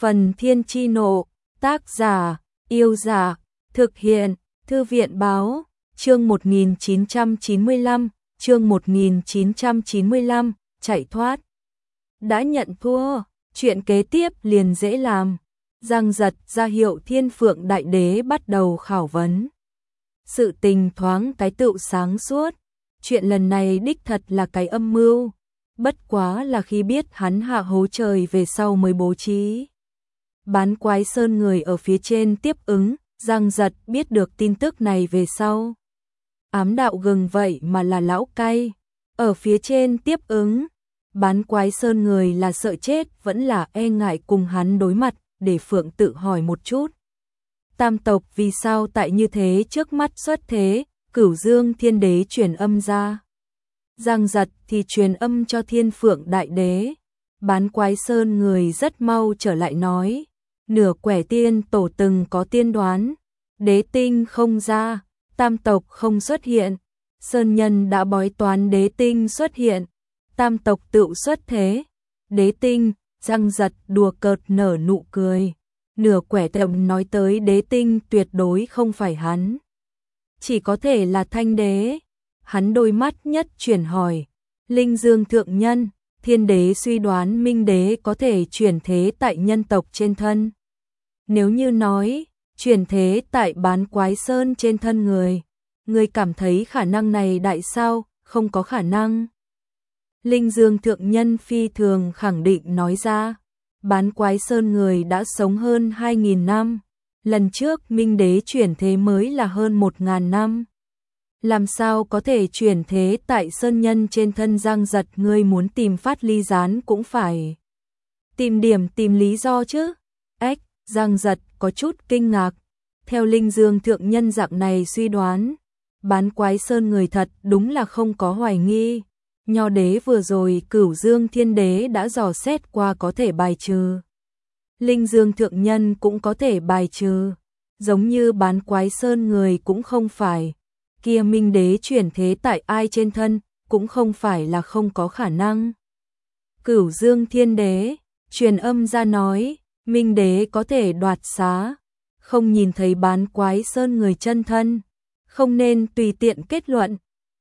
Phần Thiên Chi Nộ, tác giả, Yêu Giả, thực hiện, Thư viện Báo, chương 1995, chương 1995, chạy thoát. Đã nhận thua, chuyện kế tiếp liền dễ làm. Giang Giật ra hiệu Thiên Phượng Đại Đế bắt đầu khảo vấn. Sự tình thoáng cái tựu sáng suốt, chuyện lần này đích thật là cái âm mưu, bất quá là khi biết hắn hạ hố trời về sau mới bố trí. Bán Quái Sơn người ở phía trên tiếp ứng, Giang Giật biết được tin tức này về sau. Ám đạo gừng vậy mà là lão cay, ở phía trên tiếp ứng. Bán Quái Sơn người là sợ chết vẫn là e ngại cùng hắn đối mặt, để Phượng tự hỏi một chút. Tam tộc vì sao tại như thế trước mắt xuất thế, Cửu Dương Thiên Đế truyền âm ra. Giang Giật thì truyền âm cho Thiên Phượng Đại Đế. Bán Quái Sơn người rất mau trở lại nói, nửa quẻ tiên tổ từng có tiên đoán, đế tinh không ra, tam tộc không xuất hiện, sơn nhân đã bói toán đế tinh xuất hiện, tam tộc tựu xuất thế. Đế tinh, Giang Giật đùa cợt nở nụ cười. Nửa quẻ tầm nói tới đế tinh tuyệt đối không phải hắn, chỉ có thể là Thanh Đế. Hắn đôi mắt nhất chuyển hỏi, Linh Dương thượng nhân, Thiên Đế suy đoán Minh Đế có thể chuyển thế tại nhân tộc trên thân. Nếu như nói, chuyển thế tại Bán Quái Sơn trên thân người cảm thấy khả năng này đại sao? Không có khả năng. Linh Dương thượng nhân phi thường khẳng định nói ra, Bán Quái Sơn người đã sống hơn 2.000 năm, lần trước Minh Đế chuyển thế mới là hơn 1.000 năm. Làm sao có thể chuyển thế tại sơn nhân trên thân? Giang Giật, ngươi muốn tìm Phát Ly Gián cũng phải tìm lý do chứ. Giang Giật có chút kinh ngạc. Theo Linh Dương thượng nhân dạng này suy đoán, Bán Quái Sơn người thật đúng là không có hoài nghi. Nho đế vừa rồi Cửu Dương Thiên Đế đã dò xét qua có thể bài trừ. Linh Dương thượng nhân cũng có thể bài trừ. Giống như Bán Quái Sơn người cũng không phải. Kia Minh Đế chuyển thế tại ai trên thân cũng không phải là không có khả năng. Cửu Dương Thiên Đế truyền âm ra nói, Minh Đế có thể đoạt xá, không nhìn thấy Bán Quái Sơn người chân thân, không nên tùy tiện kết luận.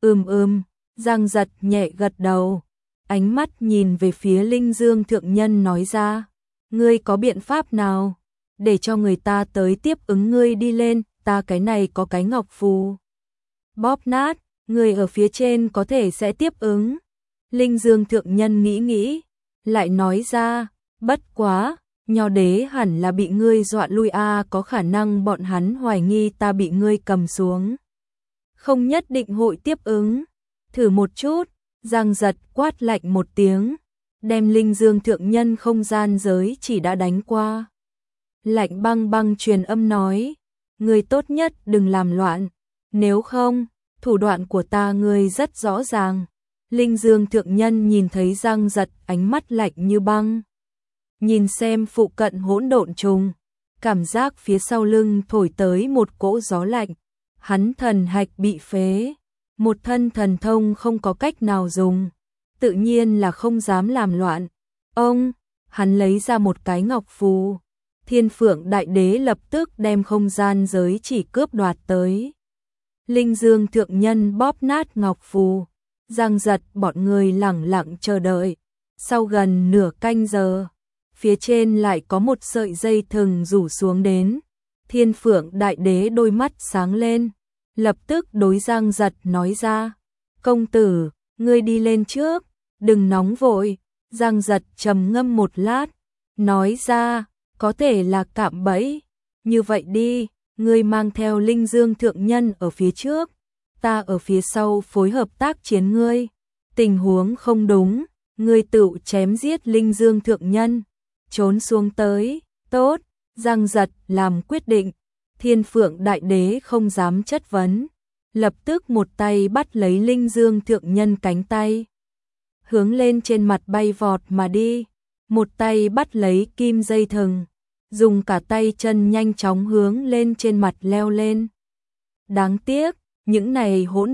Giang Giật nhẹ gật đầu, ánh mắt nhìn về phía Linh Dương thượng nhân nói ra, ngươi có biện pháp nào để cho người ta tới tiếp ứng ngươi đi lên? Ta cái này có cái ngọc phù bóp nát, người ở phía trên có thể sẽ tiếp ứng. Linh Dương thượng nhân nghĩ, lại nói ra, bất quá, Nho đế hẳn là bị ngươi dọa lui a, có khả năng bọn hắn hoài nghi ta bị ngươi cầm xuống, không nhất định hội tiếp ứng. Thử một chút. Giang Giật quát lạnh một tiếng, đem Linh Dương thượng nhân không gian giới chỉ đã đánh qua. Lạnh băng băng truyền âm nói, ngươi tốt nhất đừng làm loạn, nếu không, thủ đoạn của ta ngươi rất rõ ràng. Linh Dương thượng nhân nhìn thấy Giang Giật ánh mắt lạnh như băng, nhìn xem phụ cận hỗn độn trùng, cảm giác phía sau lưng thổi tới một cỗ gió lạnh. Hắn thần hạch bị phế, một thân thần thông không có cách nào dùng, tự nhiên là không dám làm loạn. Hắn lấy ra một cái ngọc phù, Thiên Phượng Đại Đế lập tức đem không gian giới chỉ cướp đoạt tới. Linh Dương thượng nhân bóp nát ngọc phù, Giang Giật bọn người lẳng lặng chờ đợi. Sau gần nửa canh giờ, phía trên lại có một sợi dây thừng rủ xuống đến. Thiên Phượng Đại Đế đôi mắt sáng lên, lập tức đối Giang Giật nói ra, công tử, ngươi đi lên trước, đừng nóng vội. Giang Giật trầm ngâm một lát, nói ra, có thể là cạm bẫy. Như vậy đi, ngươi mang theo Linh Dương thượng nhân ở phía trước, ta ở phía sau phối hợp tác chiến ngươi. Tình huống không đúng, ngươi tự chém giết Linh Dương thượng nhân, trốn xuống tới. Tốt. Giang Giật làm quyết định. Thiên Phượng Đại Đế không dám chất vấn, lập tức một tay bắt lấy Linh Dương thượng nhân cánh tay, hướng lên trên mặt bay vọt mà đi. Một tay bắt lấy kim dây thừng, dùng cả tay chân nhanh chóng hướng lên trên mặt leo lên. Đáng tiếc, những này hỗn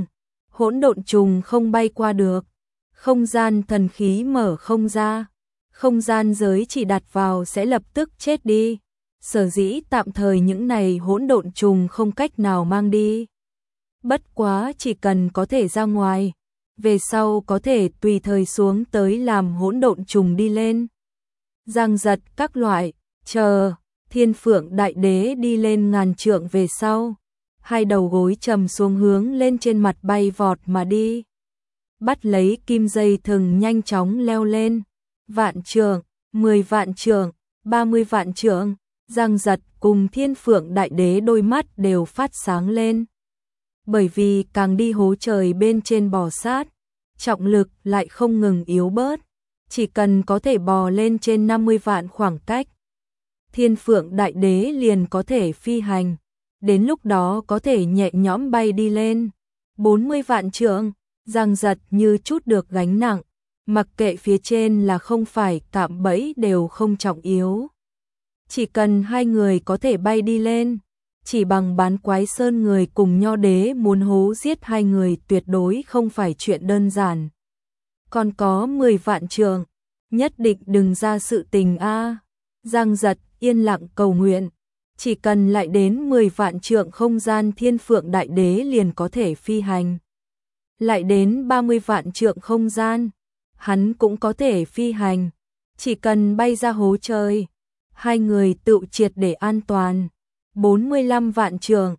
độn trùng không bay qua được, không gian thần khí mở không ra, không gian giới chỉ đặt vào sẽ lập tức chết đi. Sở dĩ tạm thời những này hỗn độn trùng không cách nào mang đi. Bất quá chỉ cần có thể ra ngoài, về sau có thể tùy thời xuống tới làm hỗn độn trùng đi lên. Giang giật các loại, chờ, Thiên Phượng Đại Đế đi lên ngàn trượng về sau. Hai đầu gối trầm xuống hướng lên trên mặt bay vọt mà đi. Bắt lấy kim dây thừng nhanh chóng leo lên. Vạn trượng, 10 vạn trượng, 30 vạn trượng, Giang giật cùng Thiên Phượng Đại Đế đôi mắt đều phát sáng lên. Bởi vì càng đi hố trời bên trên bò sát, trọng lực lại không ngừng yếu bớt, chỉ cần có thể bò lên trên 50 vạn khoảng cách, Thiên Phượng Đại Đế liền có thể phi hành, đến lúc đó có thể nhẹ nhõm bay đi lên. 40 vạn trượng, Giang giật như chút được gánh nặng, mặc kệ phía trên là không phải cạm bẫy đều không trọng yếu. Chỉ cần hai người có thể bay đi lên, chỉ bằng Bán Quái Sơn người cùng Nho Đế muốn hố giết hai người tuyệt đối không phải chuyện đơn giản. Còn có 10 vạn trượng, nhất định đừng ra sự tình a. Giang giật yên lặng cầu nguyện, chỉ cần lại đến 10 vạn trượng không gian Thiên Phượng Đại Đế liền có thể phi hành. Lại đến 30 vạn trượng không gian, hắn cũng có thể phi hành, chỉ cần bay ra hố trời, hai người tự triệt để an toàn. 45 vạn trượng,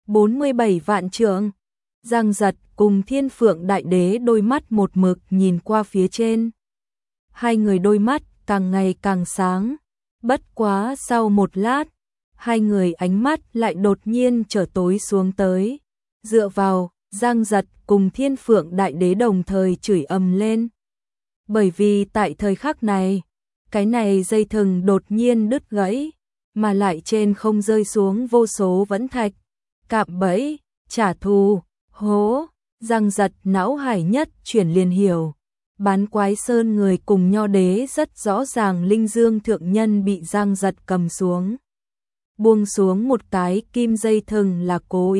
47 vạn trượng, Giang giật cùng Thiên Phượng Đại Đế đôi mắt một mực nhìn qua phía trên. Hai người đôi mắt càng ngày càng sáng, bất quá sau một lát, hai người ánh mắt lại đột nhiên trở tối xuống tới. Dựa vào, Giang giật cùng Thiên Phượng Đại Đế đồng thời chửi ầm lên. Bởi vì tại thời khắc này, cái này dây thừng đột nhiên đứt gãy, mà lại trên không rơi xuống vô số vẫn thạch, cạm bẫy, trả thù, hố. Giang giật não hải nhất chuyển liền hiểu. Bán Quái Sơn người cùng Nho Đế rất rõ ràng Linh Dương thượng nhân bị Giang giật cầm xuống. Buông xuống một cái kim dây thừng là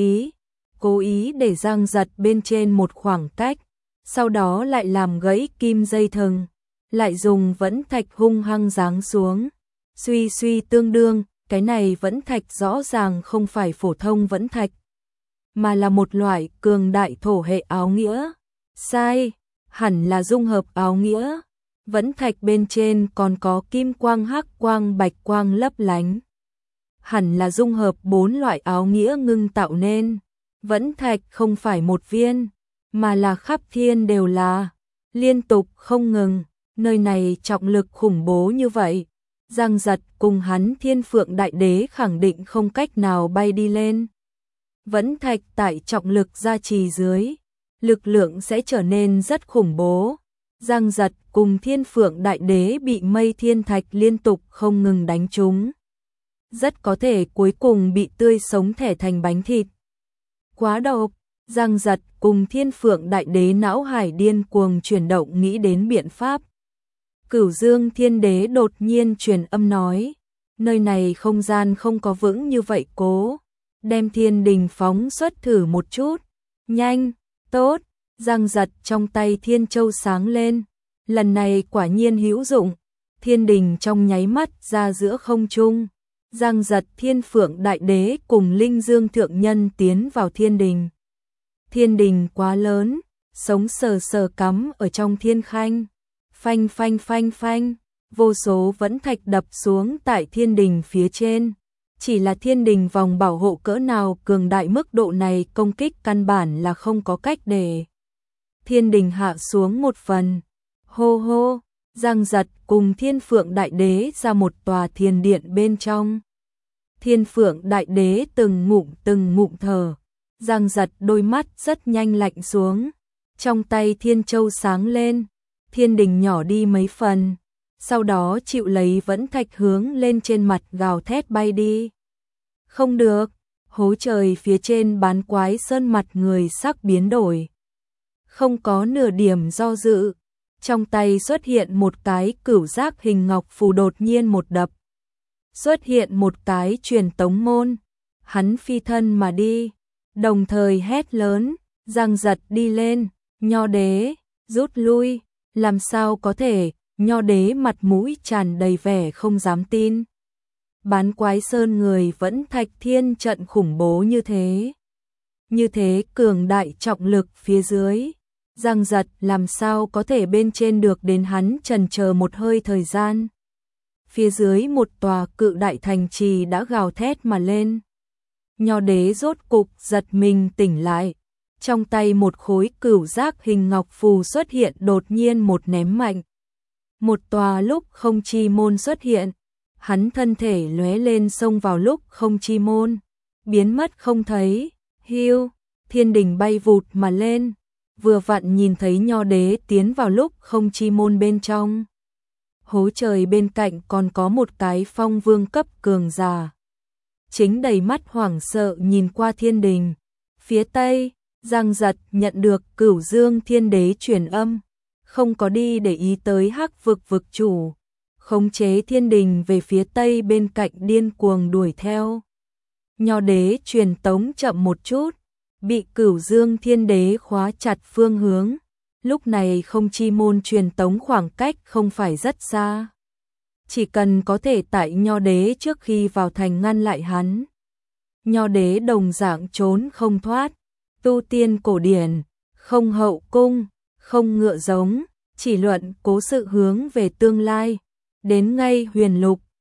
cố ý để Giang giật bên trên một khoảng cách, sau đó lại làm gãy kim dây thừng, lại dùng vẫn thạch hung hăng giáng xuống. Suy suy tương đương, cái này vẫn thạch rõ ràng không phải phổ thông vẫn thạch, mà là một loại cường đại thổ hệ áo nghĩa. Sai, hẳn là dung hợp áo nghĩa. Vẫn thạch bên trên còn có kim quang, hắc quang, bạch quang lấp lánh. Hẳn là dung hợp 4 loại áo nghĩa ngưng tạo nên. Vẫn thạch không phải một viên, mà là khắp thiên đều là, liên tục không ngừng. Nơi này trọng lực khủng bố như vậy, Giang giật cùng hắn Thiên Phượng Đại Đế khẳng định không cách nào bay đi lên. Vẫn thạch tại trọng lực gia trì dưới, lực lượng sẽ trở nên rất khủng bố. Giang giật cùng Thiên Phượng Đại Đế bị mây thiên thạch liên tục không ngừng đánh trúng, rất có thể cuối cùng bị tươi sống thẻ thành bánh thịt. Quá độc, Giang giật cùng Thiên Phượng Đại Đế não hải điên cuồng chuyển động nghĩ đến biện pháp. Cửu Dương Thiên Đế đột nhiên truyền âm nói, nơi này không gian không có vững như vậy, cố đem thiên đình phóng xuất thử một chút. Nhanh, tốt. Giang giật trong tay Thiên Châu sáng lên, lần này quả nhiên hữu dụng, thiên đình trong nháy mắt ra giữa không trung. Giang giật Thiên Phượng Đại Đế cùng Linh Dương thượng nhân tiến vào thiên đình. Thiên đình quá lớn, sống sờ sờ cắm ở trong thiên khanh. Phanh phanh phanh phanh, vô số vẫn thạch đập xuống tại thiên đình phía trên. Chỉ là thiên đình vòng bảo hộ cỡ nào cường đại mức độ này công kích căn bản là không có cách để thiên đình hạ xuống một phần. Hô hô, Giang giật cùng Thiên Phượng Đại Đế ra một tòa thiền điện bên trong. Thiên Phượng Đại Đế từng ngụm thở, Giang giật đôi mắt rất nhanh lạnh xuống, trong tay Thiên Châu sáng lên, thiên đình nhỏ đi mấy phần, sau đó chịu lấy vẫn thạch hướng lên trên mặt gào thét bay đi. Không được, hố trời phía trên Bán Quái Sơn mặt người sắc biến đổi. Không có nửa điểm do dự, trong tay xuất hiện một cái cửu giác hình ngọc phù đột nhiên một đập. Xuất hiện một cái truyền tống môn, hắn phi thân mà đi, đồng thời hét lớn, Giang giật đi lên, Nho Đế, rút lui, làm sao có thể, Nho đế mặt mũi tràn đầy vẻ không dám tin. Bán Quái Sơn người vẫn Thạch Thiên trận khủng bố như thế. Như thế cường đại trọng lực phía dưới. Giang Giật làm sao có thể bên trên được, đến hắn chần chờ một hơi thời gian. Phía dưới một tòa cự đại thành trì đã gào thét mà lên. Nho đế rốt cục giật mình tỉnh lại. Trong tay một khối cửu giác hình ngọc phù xuất hiện, đột nhiên một ném mạnh. Một tòa lúc không chi môn xuất hiện. Hắn thân thể lóe lên xông vào lúc không chi môn. Biến mất không thấy. Hiu, thiên đình bay vụt mà lên. Vừa vặn nhìn thấy nho đế tiến vào lúc không chi môn bên trong. Hố trời bên cạnh còn có một cái phong vương cấp cường giả. Chính đầy mắt hoảng sợ nhìn qua thiên đình. Phía tây, Giang Giật nhận được Cửu Dương Thiên Đế truyền âm. Không có đi để ý tới Hắc vực vực chủ. Khống chế thiên đình về phía tây bên cạnh điên cuồng đuổi theo. Nho đế truyền tống chậm một chút. Bị Cửu Dương Thiên Đế khóa chặt phương hướng. Lúc này không chi môn truyền tống khoảng cách không phải rất xa. Chỉ cần có thể tại nho đế trước khi vào thành ngăn lại hắn. Nho đế đồng dạng trốn không thoát. Tu tiên cổ điển, không hậu cung, không ngựa giống, chỉ luận cố sự hướng về tương lai. Đến ngay huyền lục,